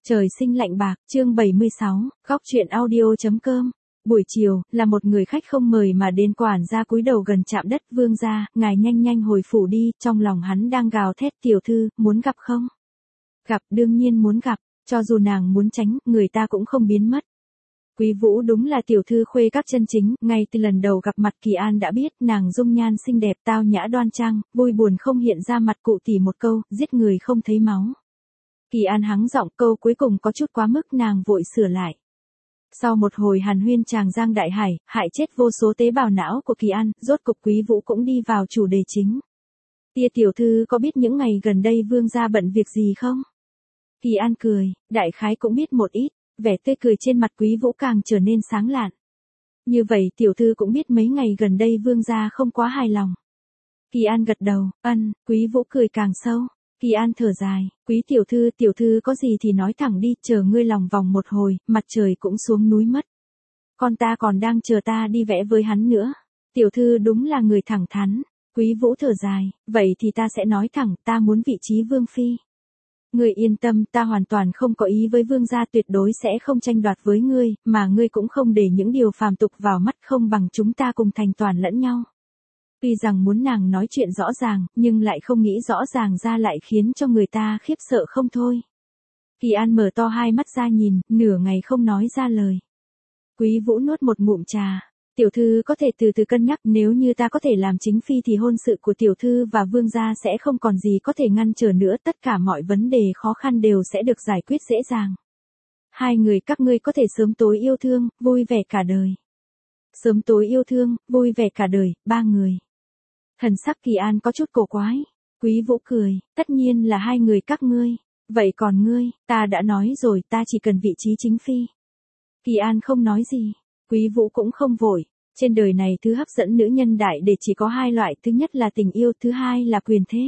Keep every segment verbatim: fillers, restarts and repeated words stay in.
Trời sinh lạnh bạc, chương bảy mươi sáu, góc chuyện audio.com. Buổi chiều, là một người khách không mời mà đến quản gia cúi đầu gần chạm đất. Vương gia, ngài nhanh nhanh hồi phủ đi, trong lòng hắn đang gào thét. Tiểu thư, muốn gặp không? Gặp, đương nhiên muốn gặp, cho dù nàng muốn tránh, người ta cũng không biến mất. Quý Vũ đúng là tiểu thư khuê các chân chính, ngay từ lần đầu gặp mặt Kỳ An đã biết nàng dung nhan xinh đẹp tao nhã đoan trang, vui buồn không hiện ra mặt, cụ tỉ một câu, giết người không thấy máu. Kỳ An hắng giọng, câu cuối cùng có chút quá mức, nàng vội sửa lại. Sau một hồi hàn huyên tràng giang đại hải, hại chết vô số tế bào não của Kỳ An, rốt cục Quý Vũ cũng đi vào chủ đề chính. Tia tiểu thư có biết những ngày gần đây vương gia bận việc gì không? Kỳ An cười, đại khái cũng biết một ít, vẻ tươi cười trên mặt Quý Vũ càng trở nên sáng lạn. Như vậy tiểu thư cũng biết mấy ngày gần đây vương gia không quá hài lòng. Kỳ An gật đầu, ân, Quý Vũ cười càng sâu. Kỳ An thở dài, Quý tiểu thư, tiểu thư có gì thì nói thẳng đi, chờ ngươi lòng vòng một hồi, mặt trời cũng xuống núi mất. Con ta còn đang chờ ta đi vẽ với hắn nữa. Tiểu thư đúng là người thẳng thắn. Quý Vũ thở dài, vậy thì ta sẽ nói thẳng, ta muốn vị trí vương phi. Ngươi yên tâm, ta hoàn toàn không có ý với vương gia, tuyệt đối sẽ không tranh đoạt với ngươi, mà ngươi cũng không để những điều phàm tục vào mắt, không bằng chúng ta cùng thành toàn lẫn nhau. Tuy rằng muốn nàng nói chuyện rõ ràng, nhưng lại không nghĩ rõ ràng ra lại khiến cho người ta khiếp sợ không thôi. Kỳ An mở to hai mắt ra nhìn, nửa ngày không nói ra lời. Quý Vũ nuốt một ngụm trà. Tiểu thư có thể từ từ cân nhắc, nếu như ta có thể làm chính phi thì hôn sự của tiểu thư và vương gia sẽ không còn gì có thể ngăn trở nữa, tất cả mọi vấn đề khó khăn đều sẽ được giải quyết dễ dàng. Hai người các ngươi có thể sớm tối yêu thương, vui vẻ cả đời. Sớm tối yêu thương, vui vẻ cả đời, ba người. Thần sắc Kỳ An có chút cổ quái. Quý Vũ cười, tất nhiên là hai người các ngươi. Vậy còn ngươi, ta đã nói rồi, ta chỉ cần vị trí chính phi. Kỳ An không nói gì. Quý Vũ cũng không vội. Trên đời này thứ hấp dẫn nữ nhân đại để chỉ có hai loại, thứ nhất là tình yêu, thứ hai là quyền thế.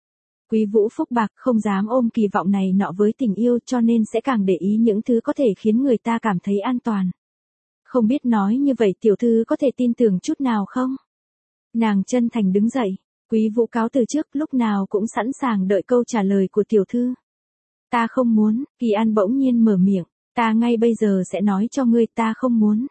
Quý Vũ phúc bạc không dám ôm kỳ vọng này nọ với tình yêu, cho nên sẽ càng để ý những thứ có thể khiến người ta cảm thấy an toàn. Không biết nói như vậy tiểu thư có thể tin tưởng chút nào không? Nàng chân thành đứng dậy. Quý Vũ cáo từ trước, lúc nào cũng sẵn sàng đợi câu trả lời của tiểu thư. Ta không muốn. Kỳ An bỗng nhiên mở miệng. Ta ngay bây giờ sẽ nói cho ngươi, ta không muốn.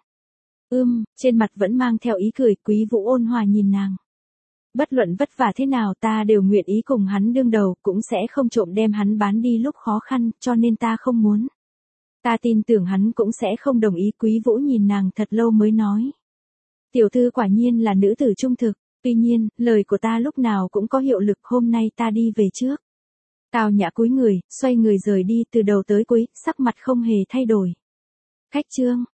Ưm, trên mặt vẫn mang theo ý cười. Quý Vũ ôn hòa nhìn nàng. Bất luận vất vả thế nào ta đều nguyện ý cùng hắn đương đầu, cũng sẽ không trộm đem hắn bán đi lúc khó khăn, cho nên ta không muốn. Ta tin tưởng hắn cũng sẽ không đồng ý. Quý Vũ nhìn nàng thật lâu mới nói. Tiểu thư quả nhiên là nữ tử trung thực, tuy nhiên, lời của ta lúc nào cũng có hiệu lực, hôm nay ta đi về trước. Tào Nhã cúi người, xoay người rời đi, từ đầu tới cuối, sắc mặt không hề thay đổi. Khách trương,